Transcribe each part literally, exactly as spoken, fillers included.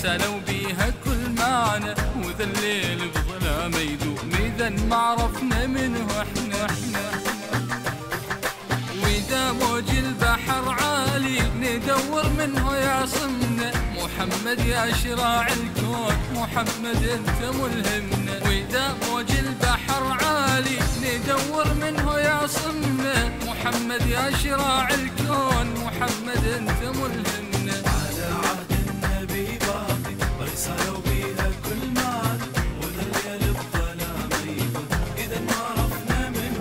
رسالة وبيها كل معنى، وذا الليل بظلام يدوم إذا ما عرفنا منه احنا احنا. وإذا موج البحر عالي ندور منه يعصمنا، محمد يا شراع الكون محمد انت ملهمنا. وإذا موج البحر عالي ندور منه يعصمنا، محمد يا شراع الكون محمد انت ملهمنا. على عهد النبي باقي ورسالة وبيها كل معنى، وذا الليل بظلام يدوم إذا ما عرفنا منه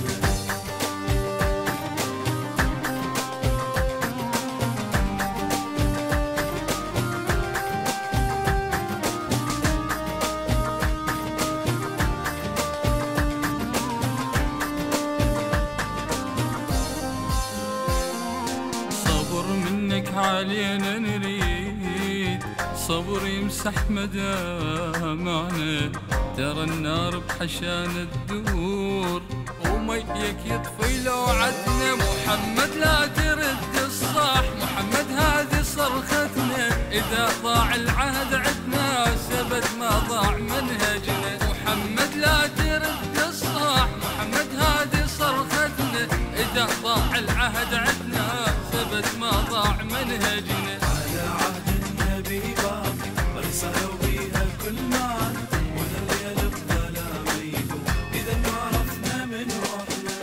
علينا نريد صبر يمسح مدامعنا، ترى النار بحشان الدور وميك يطفي لو عدنا. محمد لا ترد الصح، محمد هذه صرختنا، إذا ضاع العهد عدنا سبت ما ضاع منهجنا. محمد لا ترد الصح، محمد هذه صرختنا، إذا ضاع العهد عدنا ثبت ما ضاع منهجنا. على عهد النبي باقي ورسالة وبيها كل معنى، وذا الليل بظلام يدوم إذا ما عرفنا منه احنا.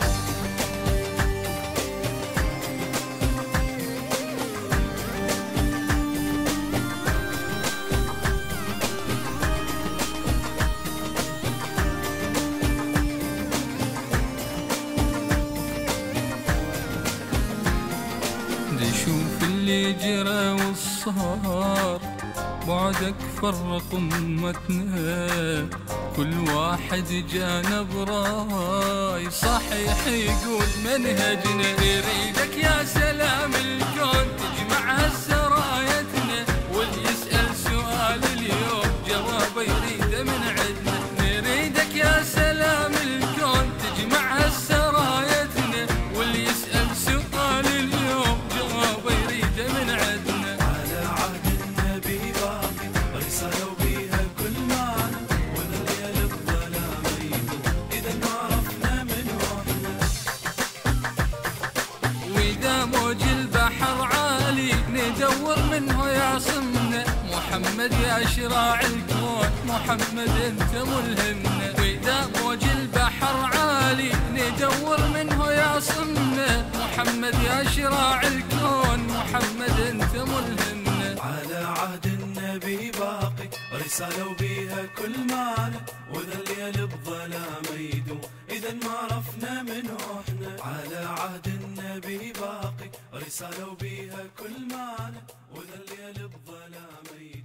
شوف اللي جرى والصار بعدك فرق امتنا، كل واحد جانا براي صحيح يقول منهجنا. يريدك يا سلام الكون تجمع هالسرايتنا، واللي يسأل سؤال اليوم جوابه يريده من عدنا. نريدك يا سلام الكون تجمع هالسرايتنا، واللي يسأل سؤال اليوم جوابه يريده من عدنا. على عهد النبي باقي ورسالة وبيها كل معنى، وذا الليل بظلام يدوم إذا ما عرفنا منه احنا. وإذا موج البحر عالي ندور منه يعصمنا، محمد يا شراع الكون محمد انت ملهمنا. وإذا موج البحر عالي ندور منه يعصمنا، محمد يا شراع الكون محمد انت ملهمنا. على عهد النبي باقي رسالة وبيها كل معنى، وذا الليل بظلام يدوم إذا ما عرفنا منه احنا. على عهد النبي باقي رسالة وبيها كل معنى، وذا الليل بظلام يدوم.